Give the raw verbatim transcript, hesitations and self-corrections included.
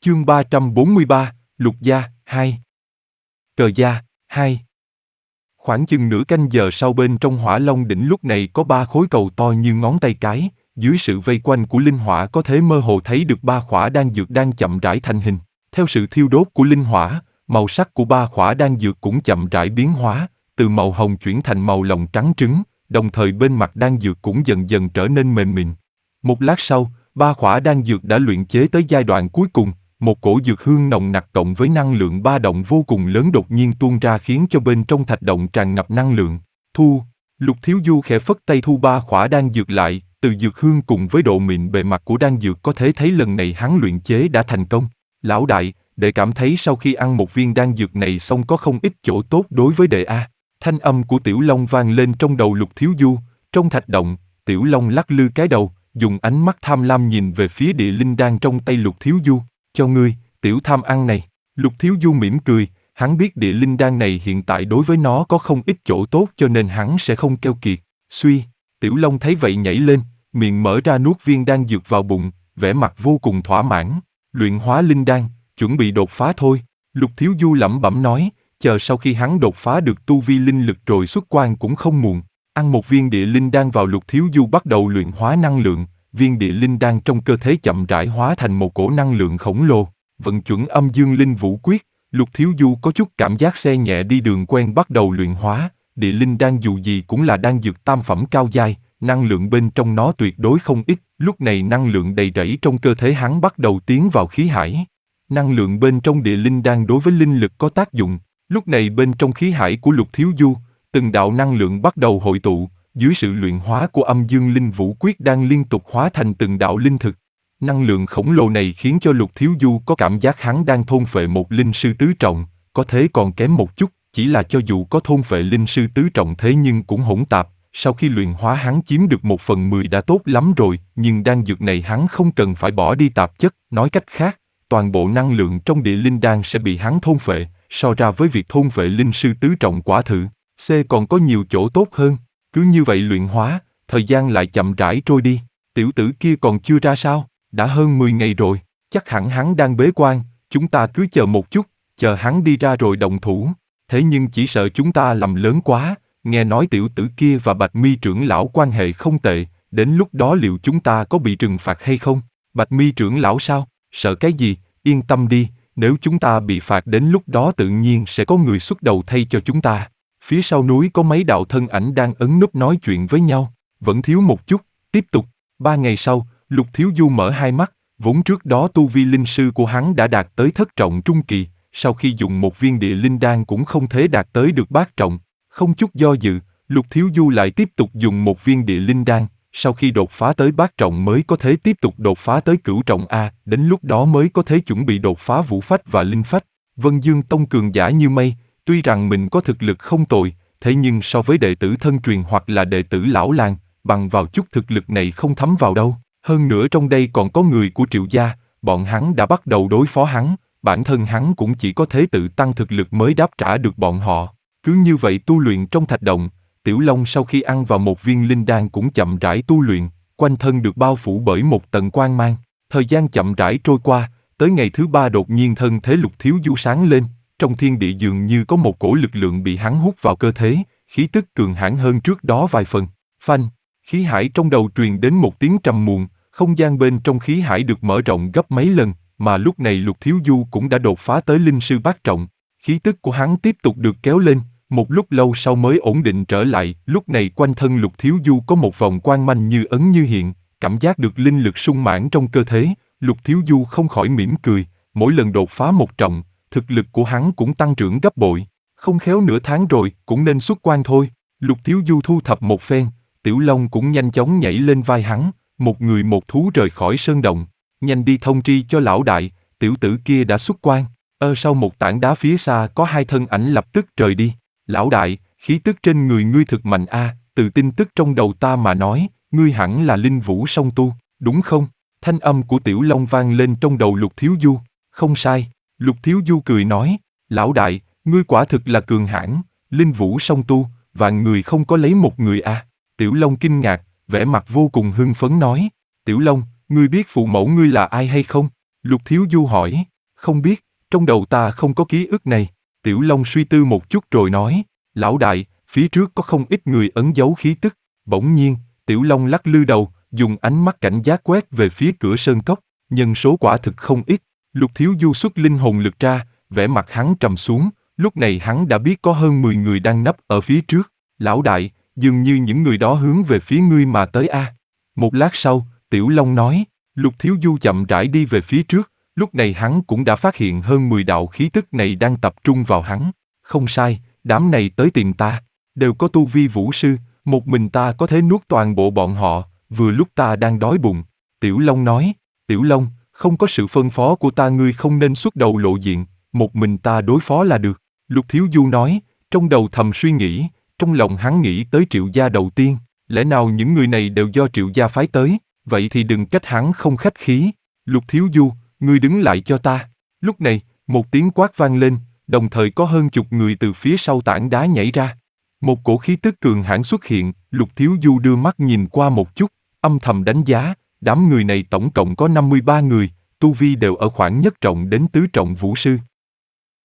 Chương ba trăm bốn mươi ba, Lục Gia, hai. Cờ Gia, hai. Khoảng chừng nửa canh giờ sau bên trong Hỏa Long đỉnh lúc này có ba khối cầu to như ngón tay cái, dưới sự vây quanh của linh hỏa có thể mơ hồ thấy được ba khỏa đan dược đang chậm rãi thành hình. Theo sự thiêu đốt của linh hỏa, màu sắc của ba khỏa đan dược cũng chậm rãi biến hóa, từ màu hồng chuyển thành màu lòng trắng trứng, đồng thời bên mặt đan dược cũng dần dần trở nên mềm mịn. Một lát sau, ba khỏa đan dược đã luyện chế tới giai đoạn cuối cùng. Một cổ dược hương nồng nặc cộng với năng lượng ba động vô cùng lớn đột nhiên tuôn ra khiến cho bên trong thạch động tràn ngập năng lượng. Thu, Lục Thiếu Du khẽ phất tay thu ba khỏa đan dược lại, từ dược hương cùng với độ mịn bề mặt của đan dược có thể thấy lần này hắn luyện chế đã thành công. Lão đại, đệ cảm thấy sau khi ăn một viên đan dược này xong có không ít chỗ tốt đối với đệ a. Thanh âm của Tiểu Long vang lên trong đầu Lục Thiếu Du. Trong thạch động, Tiểu Long lắc lư cái đầu, dùng ánh mắt tham lam nhìn về phía địa linh đan trong tay Lục Thiếu Du. Cho ngươi, tiểu tham ăn này. Lục Thiếu Du mỉm cười, hắn biết địa linh đan này hiện tại đối với nó có không ít chỗ tốt cho nên hắn sẽ không keo kiệt. Suy, Tiểu Long thấy vậy nhảy lên, miệng mở ra nuốt viên đan dược vào bụng, vẻ mặt vô cùng thỏa mãn. Luyện hóa linh đan, chuẩn bị đột phá thôi. Lục Thiếu Du lẩm bẩm nói, chờ sau khi hắn đột phá được tu vi linh lực rồi xuất quan cũng không muộn. Ăn một viên địa linh đan vào Lục Thiếu Du bắt đầu luyện hóa năng lượng. Viên địa linh đan trong cơ thể chậm rãi hóa thành một cổ năng lượng khổng lồ, vận chuẩn âm dương linh vũ quyết. Lục Thiếu Du có chút cảm giác xe nhẹ đi đường quen bắt đầu luyện hóa. Địa linh đan dù gì cũng là đan dược tam phẩm cao giai, năng lượng bên trong nó tuyệt đối không ít. Lúc này năng lượng đầy rẫy trong cơ thể hắn bắt đầu tiến vào khí hải. Năng lượng bên trong địa linh đan đối với linh lực có tác dụng. Lúc này bên trong khí hải của Lục Thiếu Du, từng đạo năng lượng bắt đầu hội tụ. Dưới sự luyện hóa của âm dương linh vũ quyết đang liên tục hóa thành từng đạo linh thực. Năng lượng khổng lồ này khiến cho Lục Thiếu Du có cảm giác hắn đang thôn phệ một linh sư tứ trọng, có thế còn kém một chút, chỉ là cho dù có thôn phệ linh sư tứ trọng thế nhưng cũng hỗn tạp, sau khi luyện hóa hắn chiếm được một phần mười đã tốt lắm rồi, nhưng đan dược này hắn không cần phải bỏ đi tạp chất, nói cách khác, toàn bộ năng lượng trong địa linh đan sẽ bị hắn thôn phệ, so ra với việc thôn phệ linh sư tứ trọng quả thử, C còn có nhiều chỗ tốt hơn. Cứ như vậy luyện hóa, thời gian lại chậm rãi trôi đi, tiểu tử kia còn chưa ra sao, đã hơn mười ngày rồi, chắc hẳn hắn đang bế quan, chúng ta cứ chờ một chút, chờ hắn đi ra rồi động thủ, thế nhưng chỉ sợ chúng ta làm lớn quá, nghe nói tiểu tử kia và Bạch Mi trưởng lão quan hệ không tệ, đến lúc đó liệu chúng ta có bị trừng phạt hay không? Bạch Mi trưởng lão sao, sợ cái gì, yên tâm đi, nếu chúng ta bị phạt đến lúc đó tự nhiên sẽ có người xuất đầu thay cho chúng ta. Phía sau núi có mấy đạo thân ảnh đang ấn núp nói chuyện với nhau, vẫn thiếu một chút, tiếp tục. Ba ngày sau, Lục Thiếu Du mở hai mắt, vốn trước đó tu vi linh sư của hắn đã đạt tới thất trọng trung kỳ, sau khi dùng một viên địa linh đan cũng không thể đạt tới được bát trọng. Không chút do dự, Lục Thiếu Du lại tiếp tục dùng một viên địa linh đan, sau khi đột phá tới bát trọng mới có thể tiếp tục đột phá tới cửu trọng A, đến lúc đó mới có thể chuẩn bị đột phá vũ phách và linh phách. Vân Dương Tông cường giả như mây. Tuy rằng mình có thực lực không tồi, thế nhưng so với đệ tử thân truyền hoặc là đệ tử lão làng, bằng vào chút thực lực này không thấm vào đâu. Hơn nữa trong đây còn có người của Triệu gia, bọn hắn đã bắt đầu đối phó hắn, bản thân hắn cũng chỉ có thể tự tăng thực lực mới đáp trả được bọn họ. Cứ như vậy tu luyện trong thạch động, Tiểu Long sau khi ăn vào một viên linh đan cũng chậm rãi tu luyện, quanh thân được bao phủ bởi một tầng quang mang. Thời gian chậm rãi trôi qua, tới ngày thứ ba đột nhiên thân thế Lục Thiếu Du sáng lên. Trong thiên địa dường như có một cổ lực lượng bị hắn hút vào cơ thể, khí tức cường hãn hơn trước đó vài phần. Phanh, khí hải trong đầu truyền đến một tiếng trầm muộn, không gian bên trong khí hải được mở rộng gấp mấy lần, mà lúc này Lục Thiếu Du cũng đã đột phá tới linh sư bát trọng. Khí tức của hắn tiếp tục được kéo lên, một lúc lâu sau mới ổn định trở lại. Lúc này quanh thân Lục Thiếu Du có một vòng quang manh như ấn như hiện, cảm giác được linh lực sung mãn trong cơ thể. Lục Thiếu Du không khỏi mỉm cười, mỗi lần đột phá một trọng, thực lực của hắn cũng tăng trưởng gấp bội, không khéo nửa tháng rồi, cũng nên xuất quan thôi. Lục Thiếu Du thu thập một phen, Tiểu Long cũng nhanh chóng nhảy lên vai hắn, một người một thú rời khỏi sơn động, nhanh đi thông tri cho lão đại, tiểu tử kia đã xuất quan. Ở sau một tảng đá phía xa có hai thân ảnh lập tức rời đi. Lão đại, khí tức trên người ngươi thực mạnh a, từ tin tức trong đầu ta mà nói, ngươi hẳn là linh vũ song tu, đúng không? Thanh âm của Tiểu Long vang lên trong đầu Lục Thiếu Du. Không sai. Lục Thiếu Du cười nói, lão đại, ngươi quả thực là cường hãn, linh vũ song tu, vạn người không có lấy một người à. Tiểu Long kinh ngạc, vẻ mặt vô cùng hưng phấn nói, Tiểu Long, ngươi biết phụ mẫu ngươi là ai hay không? Lục Thiếu Du hỏi, Không biết, trong đầu ta không có ký ức này. Tiểu Long suy tư một chút rồi nói, lão đại, phía trước có không ít người ẩn giấu khí tức. Bỗng nhiên, Tiểu Long lắc lư đầu, dùng ánh mắt cảnh giác quét về phía cửa sơn cốc, nhân số quả thực không ít. Lục Thiếu Du xuất linh hồn lực ra, vẻ mặt hắn trầm xuống, lúc này hắn đã biết có hơn mười người đang nấp ở phía trước. Lão đại, dường như những người đó hướng về phía ngươi mà tới a. Một lát sau, Tiểu Long nói, Lục Thiếu Du chậm rãi đi về phía trước, lúc này hắn cũng đã phát hiện hơn mười đạo khí tức này đang tập trung vào hắn. Không sai, đám này tới tìm ta, đều có tu vi vũ sư, một mình ta có thể nuốt toàn bộ bọn họ, vừa lúc ta đang đói bụng. Tiểu Long nói, Tiểu Long, không có sự phân phó của ta ngươi không nên xuất đầu lộ diện, một mình ta đối phó là được. Lục Thiếu Du nói, trong đầu thầm suy nghĩ, trong lòng hắn nghĩ tới Triệu gia đầu tiên, lẽ nào những người này đều do Triệu gia phái tới, vậy thì đừng trách hắn không khách khí. Lục Thiếu Du, ngươi đứng lại cho ta. Lúc này, một tiếng quát vang lên, đồng thời có hơn chục người từ phía sau tảng đá nhảy ra. Một cổ khí tức cường hãn xuất hiện, Lục Thiếu Du đưa mắt nhìn qua một chút, âm thầm đánh giá, đám người này tổng cộng có năm mươi ba người, tu vi đều ở khoảng nhất trọng đến tứ trọng vũ sư.